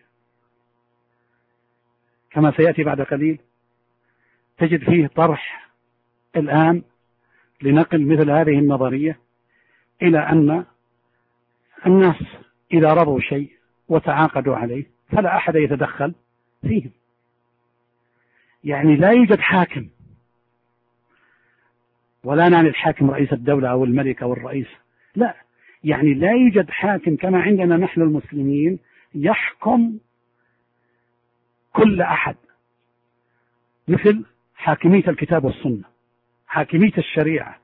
كما سيأتي بعد قليل تجد فيه طرح الآن لنقل مثل هذه النظرية إلى أن الناس إذا رضوا شيء وتعاقدوا عليه فلا أحد يتدخل فيهم. يعني لا يوجد حاكم، ولا نعني الحاكم رئيس الدولة أو الملك أو الرئيس، لا، يعني لا يوجد حاكم كما عندنا نحن المسلمين يحكم كل أحد، مثل حاكمية الكتاب والسنة، حاكمية الشريعة.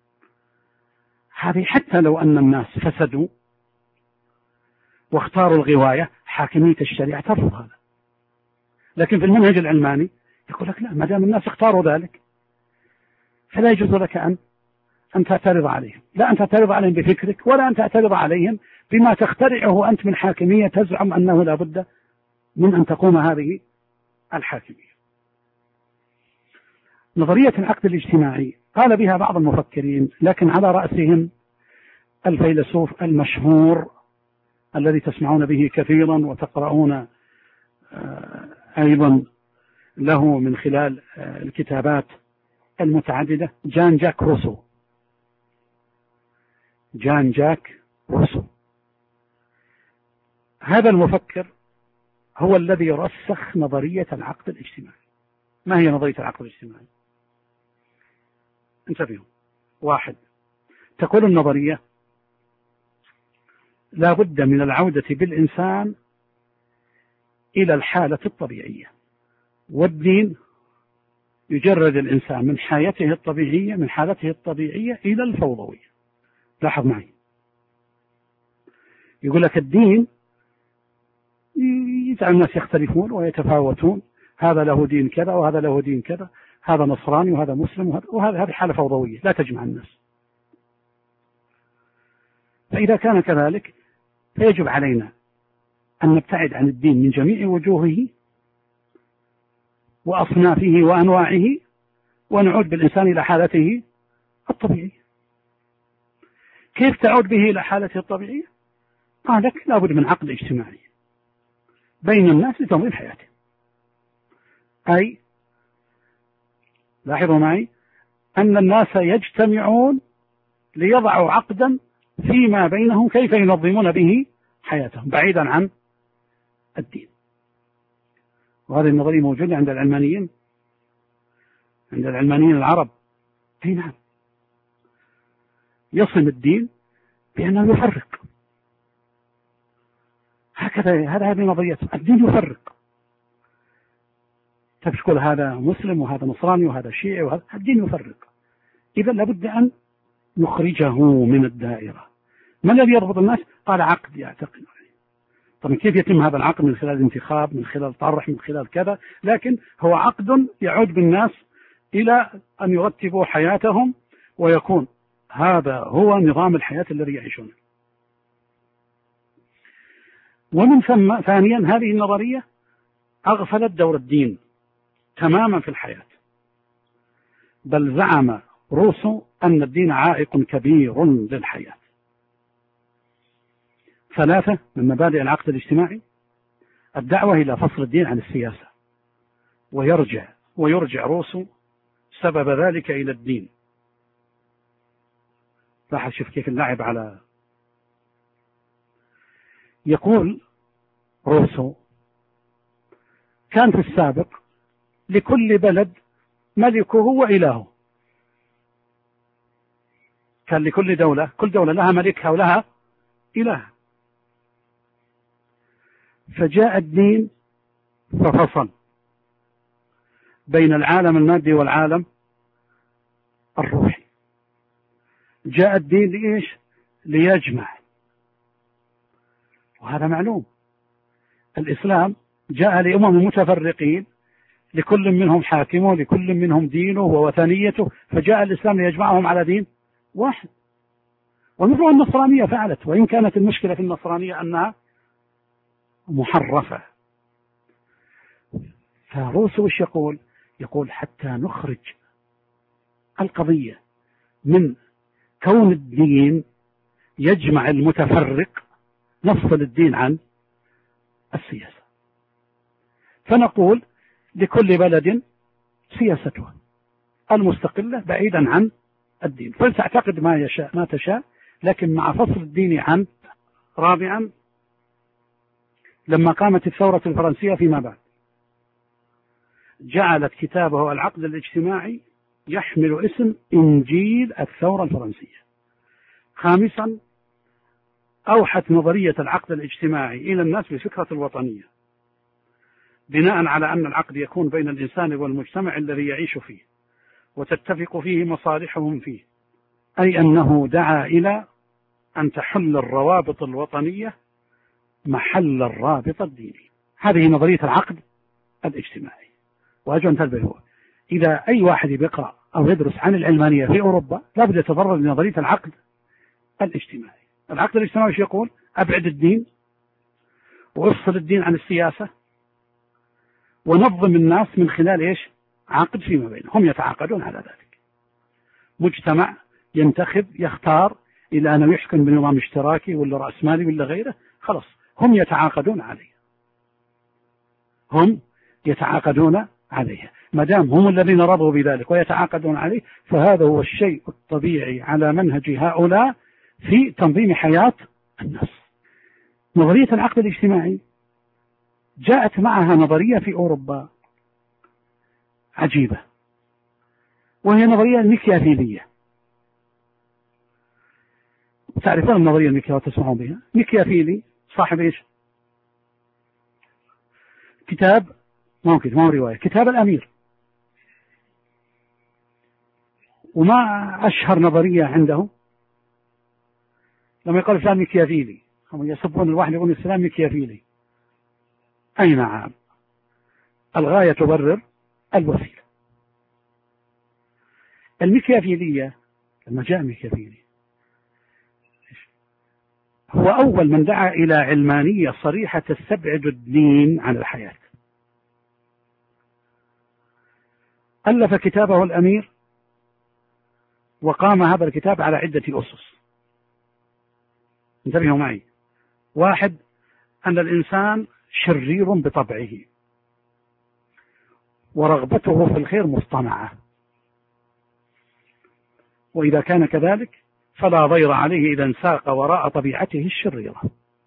هذه حتى لو أن الناس فسدوا واختاروا الغواية، حاكمية الشريعة ترفض هذا. لكن في المنهج العلماني يقول لك لا، ما دام الناس اختاروا ذلك فلا يجوز لك أن تعترض عليهم، لا أن تعترض عليهم بفكرك ولا أن تعترض عليهم بما تخترعه أنت من حاكمية تزعم أنه لا بد من أن تقوم هذه الحاكمية. نظرية العقد الاجتماعي قال بها بعض المفكرين، لكن على رأسهم الفيلسوف المشهور الذي تسمعون به كثيرا وتقرؤون أيضا له من خلال الكتابات المتعددة، جان جاك روسو. جان جاك روسو هذا المفكر هو الذي رسخ نظرية العقد الاجتماعي. ما هي نظرية العقد الاجتماعي؟ انتبهوا. واحد، تقول النظرية لا بد من العودة بالإنسان إلى الحالة الطبيعية، والدين يجرد الإنسان من حياته الطبيعية، من حالته الطبيعية إلى الفوضوية. لاحظ معي، يقول لك الدين يجعل الناس يختلفون ويتفاوتون، هذا له دين كذا وهذا له دين كذا، هذا نصراني وهذا مسلم وهذه حالة فوضوية لا تجمع الناس. فإذا كان كذلك فيجب علينا أن نبتعد عن الدين من جميع وجوهه وأصنافه وأنواعه، ونعود بالإنسان إلى حالته الطبيعية. كيف تعود به إلى حالته الطبيعية؟ قال لك لابد من عقد اجتماعي بين الناس لتنظيم حياته. أي لاحظوا معي أن الناس يجتمعون ليضعوا عقدا فيما بينهم كيف ينظمون به حياتهم بعيدا عن الدين. وهذه النظرية موجودة عند العلمانيين، عند العلمانيين العرب. أي نعم، يصم الدين بأنه يفرق. هكذا هذه نظرية الدين يفرق. تقول هذا مسلم وهذا نصراني وهذا شيعي وهذا، الدين يفرق. إذا لابد أن نخرجه من الدائرة. ما الذي يربط الناس؟ قال عقد يعتقد عليه. طبعا كيف يتم هذا العقد؟ من خلال الانتخاب، من خلال طرح، من خلال كذا، لكن هو عقد يعود بالناس إلى أن يرتبوا حياتهم ويكون هذا هو نظام الحياة الذي يعيشونه. ومن ثم ثانيا هذه النظرية أغفلت دور الدين تماما في الحياة، بل زعم روسو أن الدين عائق كبير للحياة. ثلاثة من مبادئ العقد الاجتماعي الدعوة إلى فصل الدين عن السياسة، ويرجع روسو سبب ذلك إلى الدين. لاحظ شوف كيف اللعب على. يقول روسو كان في السابق لكل بلد ملكه وإلهه. كان لكل دولة، كل دولة لها ملكها ولها إله. فجاء الدين ففصل بين العالم المادي والعالم الروحي. جاء الدين لإيش؟ ليجمع. وهذا معلوم. الإسلام جاء لأمم متفرقين لكل منهم حاكمه، لكل منهم دينه ووثنيته، فجاء الإسلام ليجمعهم على دين واحد. ومثل النصرانية فعلت، وإن كانت المشكلة في النصرانية أنها محرفة. فروسو وش يقول حتى نخرج القضية من كون الدين يجمع المتفرق، نفصل الدين عن السياسة، فنقول لكل بلد سياستها المستقلة بعيدا عن الدين، فلتعتقد ما تشاء، لكن مع فصل الدين عن. رابعا لما قامت الثورة الفرنسية فيما بعد جعلت كتابه العقد الاجتماعي يحمل اسم إنجيل الثورة الفرنسية. خامسا أوحت نظرية العقد الاجتماعي إلى الناس بفكرة الوطنية، بناء على أن العقد يكون بين الإنسان والمجتمع الذي يعيش فيه وتتفق فيه مصالحهم فيه، أي أنه دعا إلى أن تحل الروابط الوطنية محل الرابط الديني. هذه نظرية العقد الاجتماعي. وأرجو أن تنتبهوا، إذا أي واحد بيقرأ أو يدرس عن العلمانية في أوروبا لابد يتضرر لنظرية العقد الاجتماعي. العقد الاجتماعي ايش يقول؟ أبعد الدين وافصل الدين عن السياسة ونظم الناس من خلال ايش؟ عقد فيما بينهم، هم يتعاقدون على ذلك. مجتمع ينتخب يختار إلى أنه يحكم بنظام اشتراكي ولا رأسمالي ولا غيره، خلاص هم يتعاقدون عليه، هم يتعاقدون عليه. ما دام هم الذين رضوا بذلك ويتعاقدون عليه، فهذا هو الشيء الطبيعي على منهج هؤلاء في تنظيم حياة الناس. نظرية العقد الاجتماعي جاءت معها نظرية في أوروبا عجيبة، وهي نظرية الميكيافيلية. تعرفون النظرية الميكيافيلية وتسمعون بها؟ ميكيافيلي صاحب إيش؟ كتاب، ما هو رواية، كتاب الأمير. وما أشهر نظرية عنده لما يقول فلان ميكيافيلي، هم يسبون الواحد يقول السلام ميكيافيلي. أي نعم، الغاية تبرر الوسيلة. الميكيافيلية لما جاء ميكيافيلي هو أول من دعا إلى علمانية صريحة تستبعد الدين عن الحياة. ألف كتابه الأمير وقام هذا الكتاب على عدة أسس. انتبهوا معي. واحد، أن الإنسان شرير بطبعه ورغبته في الخير مصطنعة، وإذا كان كذلك فلا ضير عليه إذا انساق وراء طبيعته الشريرة.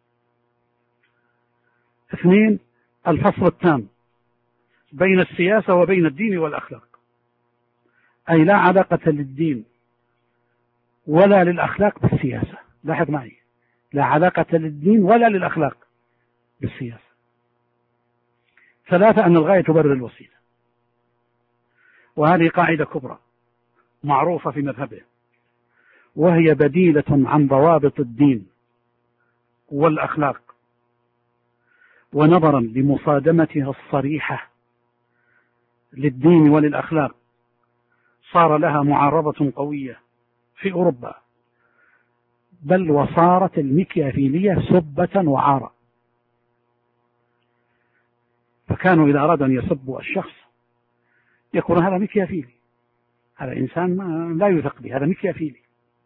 اثنين، الفصل التام بين السياسة وبين الدين والأخلاق، أي لا علاقة للدين ولا للأخلاق بالسياسة. لاحظ معي، لا علاقة للدين ولا للأخلاق بالسياسة. ثلاثة، أن الغاية تبرر الوسيلة، وهذه قاعدة كبرى معروفة في مذهبه، وهي بديلة عن ضوابط الدين والأخلاق، ونظرا لمصادمتها الصريحة للدين وللأخلاق صار لها معارضة قوية في أوروبا، بل وصارت الميكيافيلية سبة وعارة. فكانوا إذا أرادوا أن يسبوا الشخص يقولون هذا ميكيافيلي، هذا إنسان لا يثق به، هذا ميكيافيلي،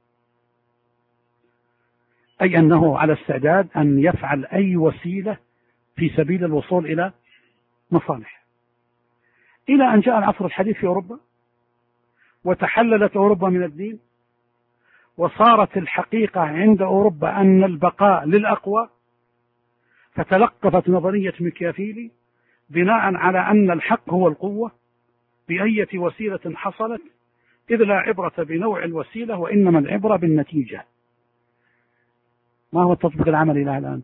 أي أنه على استعداد أن يفعل أي وسيلة في سبيل الوصول إلى مصالح. إلى أن جاء العصر الحديث في أوروبا وتحللت أوروبا من الدين، وصارت الحقيقة عند أوروبا أن البقاء للأقوى، فتلقفت نظرية ميكيافيلي بناء على أن الحق هو القوة بأية وسيلة حصلت، إذ لا عبرة بنوع الوسيلة وإنما العبرة بالنتيجة. ما هو التطبيق العملي لها الآن؟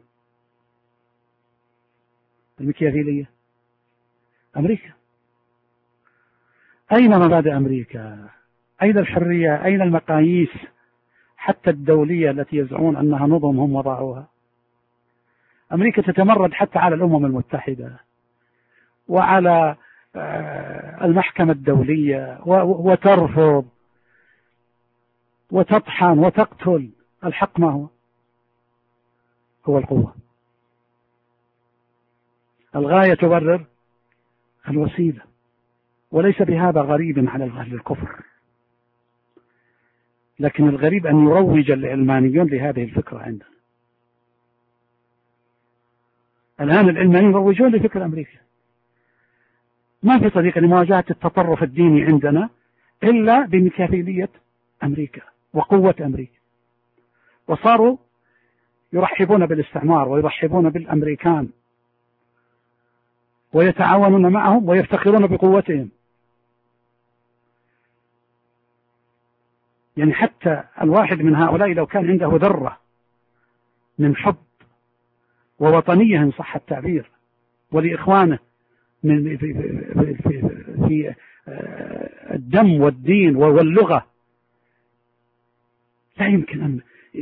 الميكيافيلية. أمريكا، أين مبادئ أمريكا؟ أين الحرية؟ أين المقاييس حتى الدولية التي يزعمون أنها نظم هم وضعوها؟ أمريكا تتمرد حتى على الأمم المتحدة وعلى المحكمة الدولية، وترفض وتطحن وتقتل. الحق ما هو؟ هو القوة. الغاية تبرر الوسيلة، وليس بهذا غريب على أهل الكفر، لكن الغريب أن يروج العلمانيون لهذه الفكرة عندنا. الآن العلمانيون يروجون لفكر أمريكا. ما في طريقة لمواجهة التطرف الديني عندنا إلا بميكافيلية أمريكا وقوة أمريكا، وصاروا يرحبون بالاستعمار ويرحبون بالأمريكان ويتعاونون معهم ويفتخرون بقوتهم. يعني حتى الواحد من هؤلاء لو كان عنده ذرة من حب ووطنية إن صح التعبير ولإخوانه من في الدم والدين واللغة، لا يمكن أن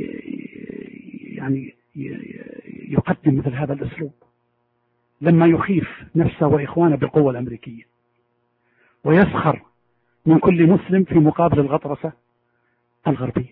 يعني يقدم مثل هذا الأسلوب لما يخيف نفسه وإخوانه بالقوة الأمريكية، ويسخر من كل مسلم في مقابل الغطرسة الغربية.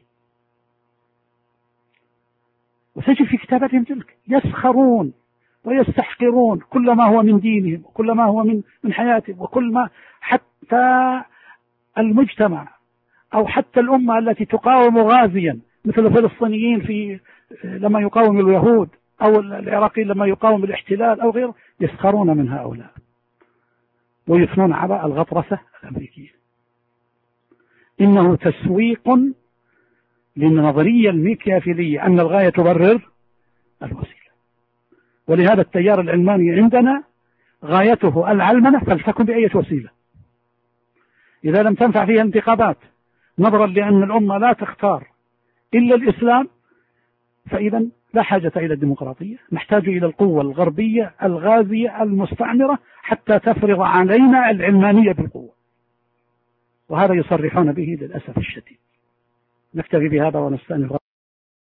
وتجد في كتاباتهم تلك يسخرون ويستحقرون كل ما هو من دينهم وكل ما هو من حياتهم، وكل ما حتى المجتمع أو حتى الأمة التي تقاوم غازيا مثل الفلسطينيين في لما يقاوم اليهود، أو العراقيين لما يقاوم الاحتلال أو غيره، يسخرون من هؤلاء ويثنون على الغطرسة الأمريكية. إنه تسويق للنظرية الميكيافيلية أن الغاية تبرر الوسيلة. ولهذا التيار العلماني عندنا غايته العلمنة فلتكن بأي وسيلة. إذا لم تنفع فيها انتخابات نظرا لأن الأمة لا تختار إلا الإسلام، فإذا لا حاجة إلى الديمقراطية، نحتاج إلى القوة الغربية الغازية المستعمرة حتى تفرض علينا العلمانية بالقوة. وهذا يصرحون به للأسف الشديد. نكتفي بهذا ونستأنف.